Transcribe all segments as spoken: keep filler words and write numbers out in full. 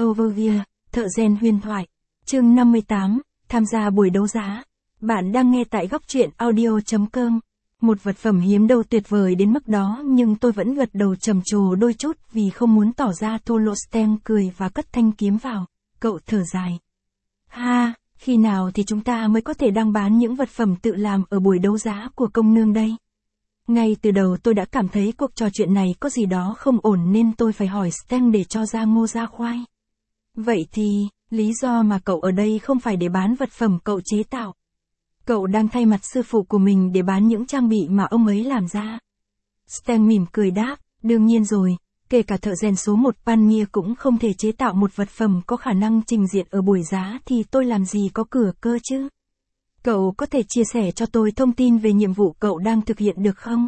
Overview, thợ rèn huyền thoại. Chương năm mươi tám, tham gia buổi đấu giá. Bạn đang nghe tại góc truyện audio chấm com. Một vật phẩm hiếm đâu tuyệt vời đến mức đó nhưng tôi vẫn gật đầu trầm trồ đôi chút vì không muốn tỏ ra thô lỗ. Stan cười và cất thanh kiếm vào. Cậu thở dài. Ha, khi nào thì chúng ta mới có thể đăng bán những vật phẩm tự làm ở buổi đấu giá của công nương đây? Ngay từ đầu tôi đã cảm thấy cuộc trò chuyện này có gì đó không ổn nên tôi phải hỏi Stan để cho ra ngô ra khoai. Vậy thì, lý do mà cậu ở đây không phải để bán vật phẩm cậu chế tạo. Cậu đang thay mặt sư phụ của mình để bán những trang bị mà ông ấy làm ra. Stan mỉm cười đáp, đương nhiên rồi, kể cả thợ rèn số một Palmyra cũng không thể chế tạo một vật phẩm có khả năng trình diện ở buổi giá thì tôi làm gì có cửa cơ chứ? Cậu có thể chia sẻ cho tôi thông tin về nhiệm vụ cậu đang thực hiện được không?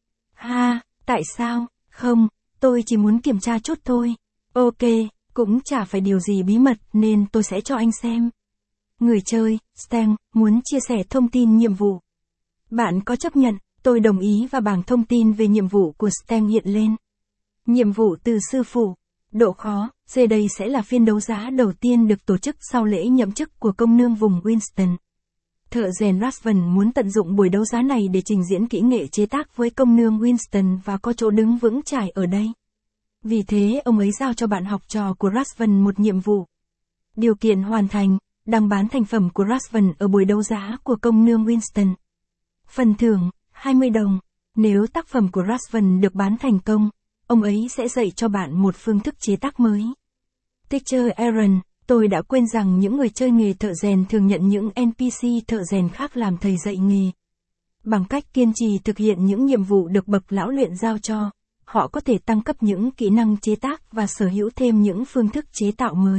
Ha, tại sao? Không, tôi chỉ muốn kiểm tra chút thôi. Ok, cũng chả phải điều gì bí mật nên tôi sẽ cho anh xem. Người chơi, Stan, muốn chia sẻ thông tin nhiệm vụ. Bạn có chấp nhận? Tôi đồng ý và bảng thông tin về nhiệm vụ của Stan hiện lên. Nhiệm vụ từ sư phụ. Độ khó, dưới đây sẽ là phiên đấu giá đầu tiên được tổ chức sau lễ nhậm chức của công nương vùng Winston. Thợ rèn Rasvan muốn tận dụng buổi đấu giá này để trình diễn kỹ nghệ chế tác với công nương Winston và có chỗ đứng vững chãi ở đây. Vì thế ông ấy giao cho bạn học trò của Rasvan một nhiệm vụ. Điều kiện hoàn thành, đăng bán thành phẩm của Rasvan ở buổi đấu giá của công nương Winston. Phần thưởng, hai mươi đồng. Nếu tác phẩm của Rasvan được bán thành công, ông ấy sẽ dạy cho bạn một phương thức chế tác mới. Teacher Aaron, tôi đã quên rằng những người chơi nghề thợ rèn thường nhận những en pê xê thợ rèn khác làm thầy dạy nghề. Bằng cách kiên trì thực hiện những nhiệm vụ được bậc lão luyện giao cho, họ có thể tăng cấp những kỹ năng chế tác và sở hữu thêm những phương thức chế tạo mới.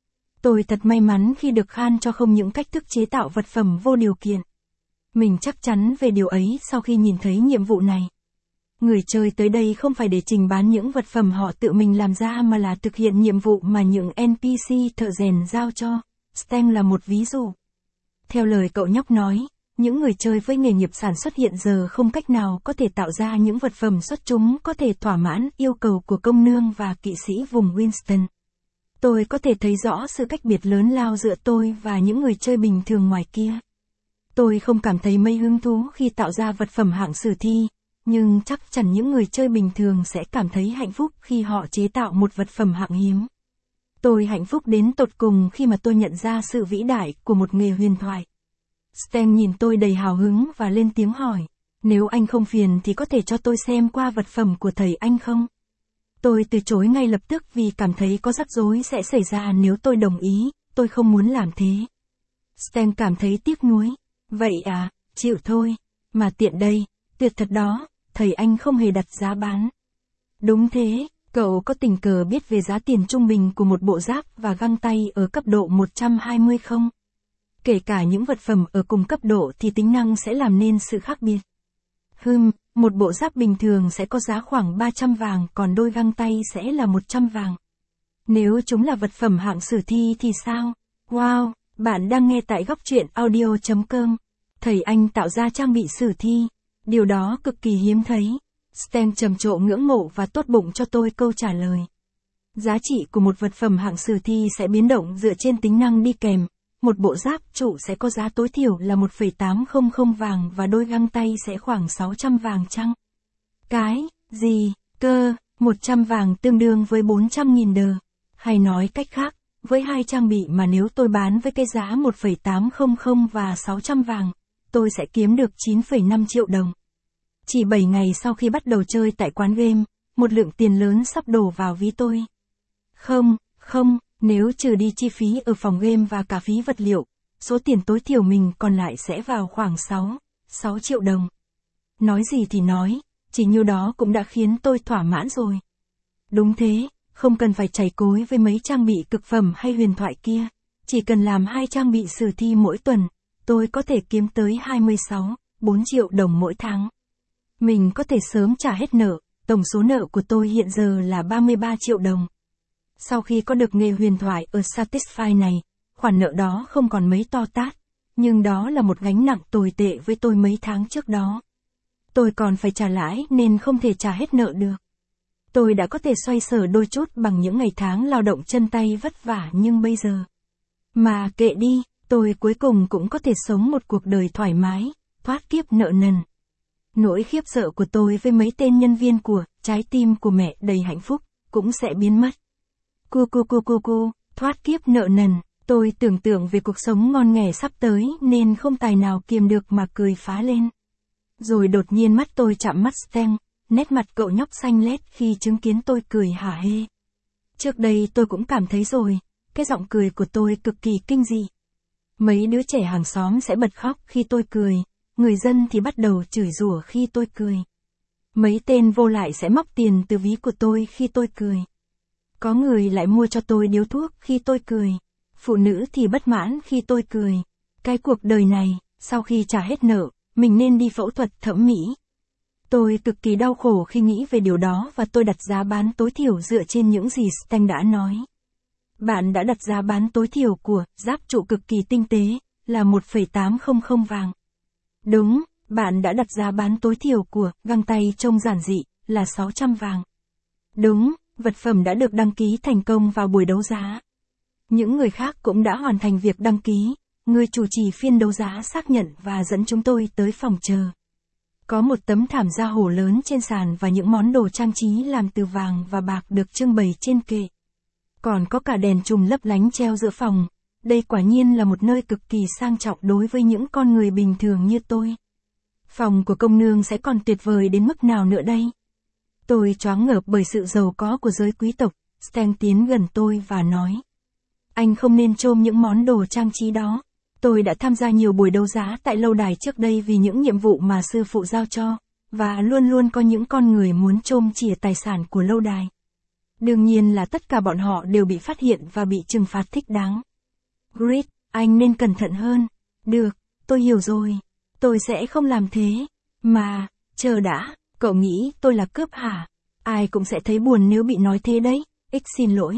Tôi thật may mắn khi được khan cho không những cách thức chế tạo vật phẩm vô điều kiện. Mình chắc chắn về điều ấy sau khi nhìn thấy nhiệm vụ này. Người chơi tới đây không phải để trình bán những vật phẩm họ tự mình làm ra mà là thực hiện nhiệm vụ mà những en pê xê thợ rèn giao cho. Stan là một ví dụ. Theo lời cậu nhóc nói, những người chơi với nghề nghiệp sản xuất hiện giờ không cách nào có thể tạo ra những vật phẩm xuất chúng có thể thỏa mãn yêu cầu của công nương và kỵ sĩ vùng Winston. Tôi có thể thấy rõ sự cách biệt lớn lao giữa tôi và những người chơi bình thường ngoài kia. Tôi không cảm thấy mấy hứng thú khi tạo ra vật phẩm hạng sử thi, nhưng chắc chắn những người chơi bình thường sẽ cảm thấy hạnh phúc khi họ chế tạo một vật phẩm hạng hiếm. Tôi hạnh phúc đến tột cùng khi mà tôi nhận ra sự vĩ đại của một nghề huyền thoại. Stan nhìn tôi đầy hào hứng và lên tiếng hỏi, nếu anh không phiền thì có thể cho tôi xem qua vật phẩm của thầy anh không? Tôi từ chối ngay lập tức vì cảm thấy có rắc rối sẽ xảy ra nếu tôi đồng ý, tôi không muốn làm thế. Stan cảm thấy tiếc nuối. Vậy à, chịu thôi. Mà tiện đây, tuyệt thật đó, thầy anh không hề đặt giá bán. Đúng thế, cậu có tình cờ biết về giá tiền trung bình của một bộ giáp và găng tay ở cấp độ một trăm hai mươi không? Kể cả những vật phẩm ở cùng cấp độ thì tính năng sẽ làm nên sự khác biệt. Hừm, một bộ giáp bình thường sẽ có giá khoảng ba trăm vàng còn đôi găng tay sẽ là một trăm vàng. Nếu chúng là vật phẩm hạng sử thi thì sao? Wow, bạn đang nghe tại góc truyện audio chấm com. Thầy anh tạo ra trang bị sử thi. Điều đó cực kỳ hiếm thấy. Stan trầm trồ ngưỡng mộ và tốt bụng cho tôi câu trả lời. Giá trị của một vật phẩm hạng sử thi sẽ biến động dựa trên tính năng đi kèm. Một bộ giáp trụ sẽ có giá tối thiểu là một phẩy tám không không vàng và đôi găng tay sẽ khoảng sáu trăm vàng chăng? Cái, gì, cơ, một trăm vàng tương đương với bốn trăm nghìn đờ. Hay nói cách khác, với hai trang bị mà nếu tôi bán với cái giá một phẩy tám không không và sáu trăm vàng, tôi sẽ kiếm được chín phẩy năm triệu đồng. Chỉ bảy ngày sau khi bắt đầu chơi tại quán game, một lượng tiền lớn sắp đổ vào ví tôi. Không, không, nếu trừ đi chi phí ở phòng game và cả phí vật liệu, số tiền tối thiểu mình còn lại sẽ vào khoảng sáu, sáu triệu đồng. Nói gì thì nói, chỉ nhiêu đó cũng đã khiến tôi thỏa mãn rồi. Đúng thế, không cần phải chảy cối với mấy trang bị cực phẩm hay huyền thoại kia, chỉ cần làm hai trang bị sử thi mỗi tuần, tôi có thể kiếm tới hai mươi sáu, bốn triệu đồng mỗi tháng. Mình có thể sớm trả hết nợ, tổng số nợ của tôi hiện giờ là ba mươi ba triệu đồng. Sau khi có được nghề huyền thoại ở Satisfy này, khoản nợ đó không còn mấy to tát, nhưng đó là một gánh nặng tồi tệ với tôi mấy tháng trước đó. Tôi còn phải trả lãi nên không thể trả hết nợ được. Tôi đã có thể xoay sở đôi chút bằng những ngày tháng lao động chân tay vất vả nhưng bây giờ. Mà kệ đi, tôi cuối cùng cũng có thể sống một cuộc đời thoải mái, thoát kiếp nợ nần. Nỗi khiếp sợ của tôi với mấy tên nhân viên của trái tim của mẹ đầy hạnh phúc, cũng sẽ biến mất. Cu cu cu cu cu, thoát kiếp nợ nần, tôi tưởng tượng về cuộc sống ngon nghẻ sắp tới nên không tài nào kiềm được mà cười phá lên. Rồi đột nhiên mắt tôi chạm mắt Steng, nét mặt cậu nhóc xanh lét khi chứng kiến tôi cười hả hê. Trước đây tôi cũng cảm thấy rồi, cái giọng cười của tôi cực kỳ kinh dị. Mấy đứa trẻ hàng xóm sẽ bật khóc khi tôi cười, người dân thì bắt đầu chửi rủa khi tôi cười. Mấy tên vô lại sẽ móc tiền từ ví của tôi khi tôi cười. Có người lại mua cho tôi điếu thuốc khi tôi cười. Phụ nữ thì bất mãn khi tôi cười. Cái cuộc đời này, sau khi trả hết nợ, mình nên đi phẫu thuật thẩm mỹ. Tôi cực kỳ đau khổ khi nghĩ về điều đó và tôi đặt giá bán tối thiểu dựa trên những gì Steng đã nói. Bạn đã đặt giá bán tối thiểu của giáp trụ cực kỳ tinh tế, là một phẩy tám không không vàng. Đúng, bạn đã đặt giá bán tối thiểu của găng tay trông giản dị, là sáu trăm vàng. Đúng, vật phẩm đã được đăng ký thành công vào buổi đấu giá. Những người khác cũng đã hoàn thành việc đăng ký, người chủ trì phiên đấu giá xác nhận và dẫn chúng tôi tới phòng chờ. Có một tấm thảm da hổ lớn trên sàn và những món đồ trang trí làm từ vàng và bạc được trưng bày trên kệ. Còn có cả đèn chùm lấp lánh treo giữa phòng. Đây quả nhiên là một nơi cực kỳ sang trọng đối với những con người bình thường như tôi. Phòng của công nương sẽ còn tuyệt vời đến mức nào nữa đây? Tôi choáng ngợp bởi sự giàu có của giới quý tộc. Steng tiến gần tôi và nói. Anh không nên chôm những món đồ trang trí đó. Tôi đã tham gia nhiều buổi đấu giá tại lâu đài trước đây vì những nhiệm vụ mà sư phụ giao cho, và luôn luôn có những con người muốn chôm chìa tài sản của lâu đài. Đương nhiên là tất cả bọn họ đều bị phát hiện và bị trừng phạt thích đáng. Grit, anh nên cẩn thận hơn. Được, tôi hiểu rồi. Tôi sẽ không làm thế. Mà, chờ đã, cậu nghĩ tôi là cướp hả? Ai cũng sẽ thấy buồn nếu bị nói thế đấy. X xin lỗi.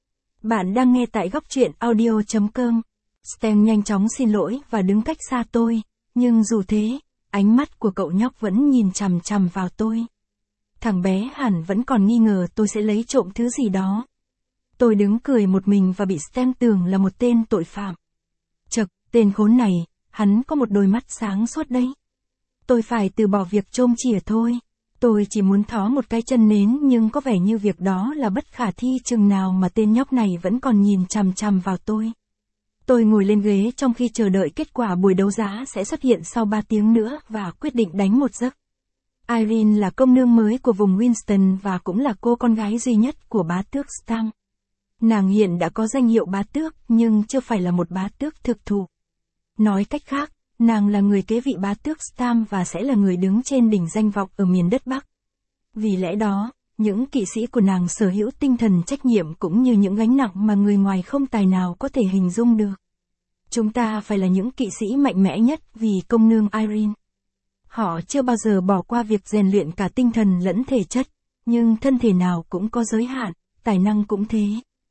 Bạn đang nghe tại góc truyện audio chấm com. Steng nhanh chóng xin lỗi và đứng cách xa tôi, nhưng dù thế, ánh mắt của cậu nhóc vẫn nhìn chằm chằm vào tôi. Thằng bé hẳn vẫn còn nghi ngờ tôi sẽ lấy trộm thứ gì đó. Tôi đứng cười một mình và bị Steng tưởng là một tên tội phạm. Chậc, tên khốn này, hắn có một đôi mắt sáng suốt đấy. Tôi phải từ bỏ việc chôm chìa thôi. Tôi chỉ muốn thó một cái chân nến nhưng có vẻ như việc đó là bất khả thi chừng nào mà tên nhóc này vẫn còn nhìn chằm chằm vào tôi. Tôi ngồi lên ghế trong khi chờ đợi kết quả buổi đấu giá sẽ xuất hiện sau ba tiếng nữa và quyết định đánh một giấc. Irene là công nương mới của vùng Winston và cũng là cô con gái duy nhất của bá tước Stam. Nàng hiện đã có danh hiệu bá tước nhưng chưa phải là một bá tước thực thụ. Nói cách khác, nàng là người kế vị bá tước Stam và sẽ là người đứng trên đỉnh danh vọng ở miền đất Bắc. Vì lẽ đó, những kỵ sĩ của nàng sở hữu tinh thần trách nhiệm cũng như những gánh nặng mà người ngoài không tài nào có thể hình dung được. Chúng ta phải là những kỵ sĩ mạnh mẽ nhất vì công nương Irene. Họ chưa bao giờ bỏ qua việc rèn luyện cả tinh thần lẫn thể chất, nhưng thân thể nào cũng có giới hạn, tài năng cũng thế.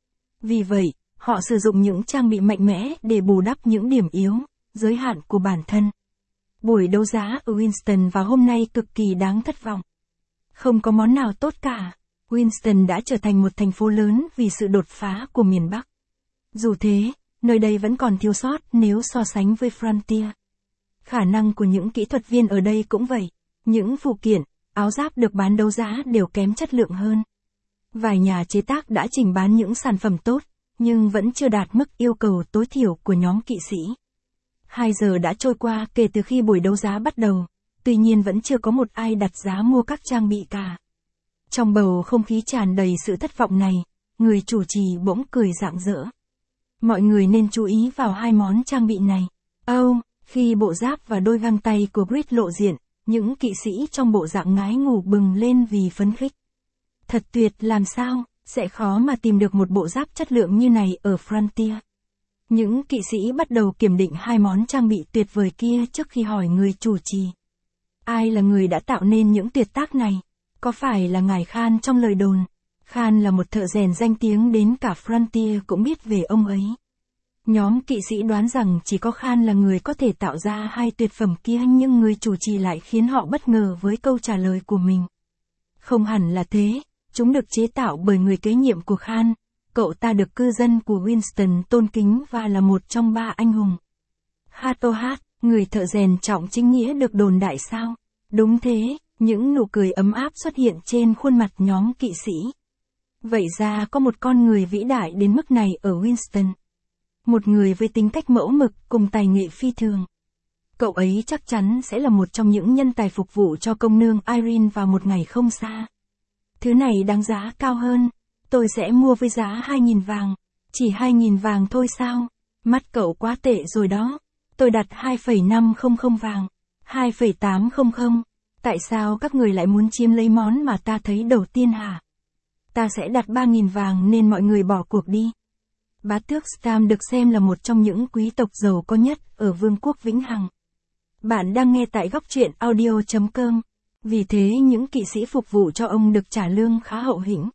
Vì vậy, họ sử dụng những trang bị mạnh mẽ để bù đắp những điểm yếu, giới hạn của bản thân. Buổi đấu giá ở Winston vào hôm nay cực kỳ đáng thất vọng. Không có món nào tốt cả. Winston đã trở thành một thành phố lớn vì sự đột phá của miền Bắc. Dù thế, nơi đây vẫn còn thiếu sót nếu so sánh với Frontier. Khả năng của những kỹ thuật viên ở đây cũng vậy. Những phụ kiện, áo giáp được bán đấu giá đều kém chất lượng hơn. Vài nhà chế tác đã trình bán những sản phẩm tốt, nhưng vẫn chưa đạt mức yêu cầu tối thiểu của nhóm kỵ sĩ. Hai giờ đã trôi qua kể từ khi buổi đấu giá bắt đầu, tuy nhiên vẫn chưa có một ai đặt giá mua các trang bị cả. Trong bầu không khí tràn đầy sự thất vọng này, người chủ trì bỗng cười rạng rỡ. Mọi người nên chú ý vào hai món trang bị này. Âu, oh, khi bộ giáp và đôi găng tay của Grit lộ diện, những kỵ sĩ trong bộ dạng ngái ngủ bừng lên vì phấn khích. Thật tuyệt, làm sao, sẽ khó mà tìm được một bộ giáp chất lượng như này ở Frontier. Những kỵ sĩ bắt đầu kiểm định hai món trang bị tuyệt vời kia trước khi hỏi người chủ trì. Ai là người đã tạo nên những tuyệt tác này? Có phải là ngài Khan trong lời đồn? Khan là một thợ rèn danh tiếng đến cả Frontier cũng biết về ông ấy. Nhóm kỵ sĩ đoán rằng chỉ có Khan là người có thể tạo ra hai tuyệt phẩm kia nhưng người chủ trì lại khiến họ bất ngờ với câu trả lời của mình. Không hẳn là thế, Chúng được chế tạo bởi người kế nhiệm của Khan. Cậu ta được cư dân của Winston tôn kính và là một trong ba anh hùng. hát ô hát, người thợ rèn trọng chính nghĩa được đồn đại sao? Đúng thế, những nụ cười ấm áp xuất hiện trên khuôn mặt nhóm kỵ sĩ. Vậy ra có một con người vĩ đại đến mức này ở Winston. Một người với tính cách mẫu mực cùng tài nghệ phi thường. Cậu ấy chắc chắn sẽ là một trong những nhân tài phục vụ cho công nương Irene vào một ngày không xa. Thứ này đáng giá cao hơn. Tôi sẽ mua với giá hai nghìn vàng. Chỉ hai nghìn vàng thôi sao? Mắt cậu quá tệ rồi đó. Tôi đặt hai phẩy năm không không vàng. hai phẩy tám không không. Tại sao các người lại muốn chiếm lấy món mà ta thấy đầu tiên hả? Ta sẽ đặt ba nghìn vàng nên mọi người bỏ cuộc đi. Bá tước Stam được xem là một trong những quý tộc giàu có nhất ở Vương quốc Vĩnh Hằng. Bạn đang nghe tại góc truyện audio chấm com. Vì thế những kỵ sĩ phục vụ cho ông được trả lương khá hậu hĩnh.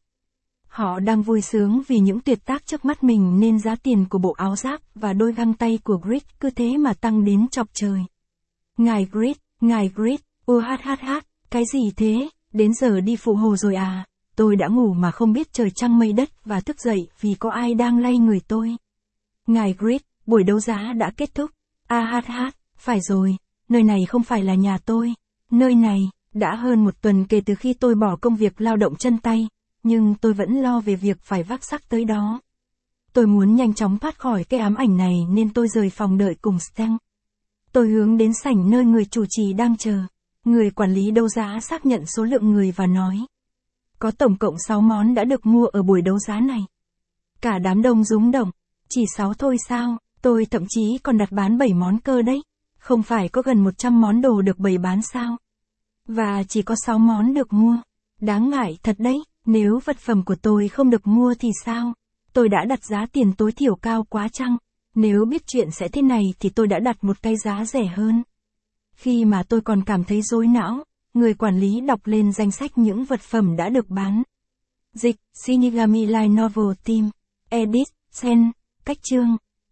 Họ đang vui sướng vì những tuyệt tác trước mắt mình nên giá tiền của bộ áo giáp và đôi găng tay của Grid cứ thế mà tăng đến chọc trời. Ngài Grid, ngài Grid, u hát hát hát, cái gì thế, đến giờ đi phụ hồ rồi à? Tôi đã ngủ mà không biết trời trăng mây đất và thức dậy vì có ai đang lay người tôi. Ngài Grid, buổi đấu giá đã kết thúc. A hát hát, phải rồi, nơi này không phải là nhà tôi. Nơi này, đã hơn một tuần kể từ khi tôi bỏ công việc lao động chân tay, nhưng tôi vẫn lo về việc phải vác xác tới đó. Tôi muốn nhanh chóng thoát khỏi cái ám ảnh này nên tôi rời phòng đợi cùng Stang. Tôi hướng đến sảnh nơi người chủ trì đang chờ. Người quản lý đấu giá xác nhận số lượng người và nói. Có tổng cộng sáu món đã được mua ở buổi đấu giá này. Cả đám đông rúng động. Chỉ sáu thôi sao, tôi thậm chí còn đặt bán bảy món cơ đấy. Không phải có gần một trăm món đồ được bày bán sao? Và chỉ có sáu món được mua. Đáng ngại thật đấy, nếu vật phẩm của tôi không được mua thì sao? Tôi đã đặt giá tiền tối thiểu cao quá chăng? Nếu biết chuyện sẽ thế này thì tôi đã đặt một cái giá rẻ hơn. Khi mà tôi còn cảm thấy rối não, người quản lý đọc lên danh sách những vật phẩm đã được bán. Dịch, Shinigami Light Novel Team, Edit, Sen, Cách chương.